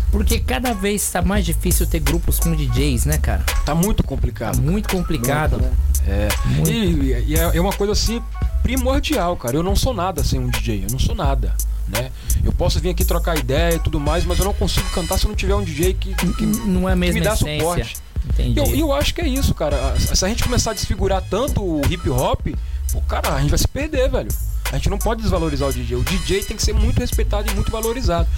Porque cada vez tá mais difícil ter grupos com DJs, né, cara? Tá muito complicado. Tá muito complicado. Muito, né? E é uma coisa assim primordial, cara. Eu não sou nada sem um DJ, eu não sou nada, né? Eu posso vir aqui trocar ideia e tudo mais, mas eu não consigo cantar se eu não tiver um DJ que não é a mesma me dá essência. suporte. Entendi. E eu acho que é isso, cara. Se a gente começar a desfigurar tanto o hip hop, pô, cara, a gente vai se perder, velho. A gente não pode desvalorizar o DJ. O DJ tem que ser muito respeitado e muito valorizado.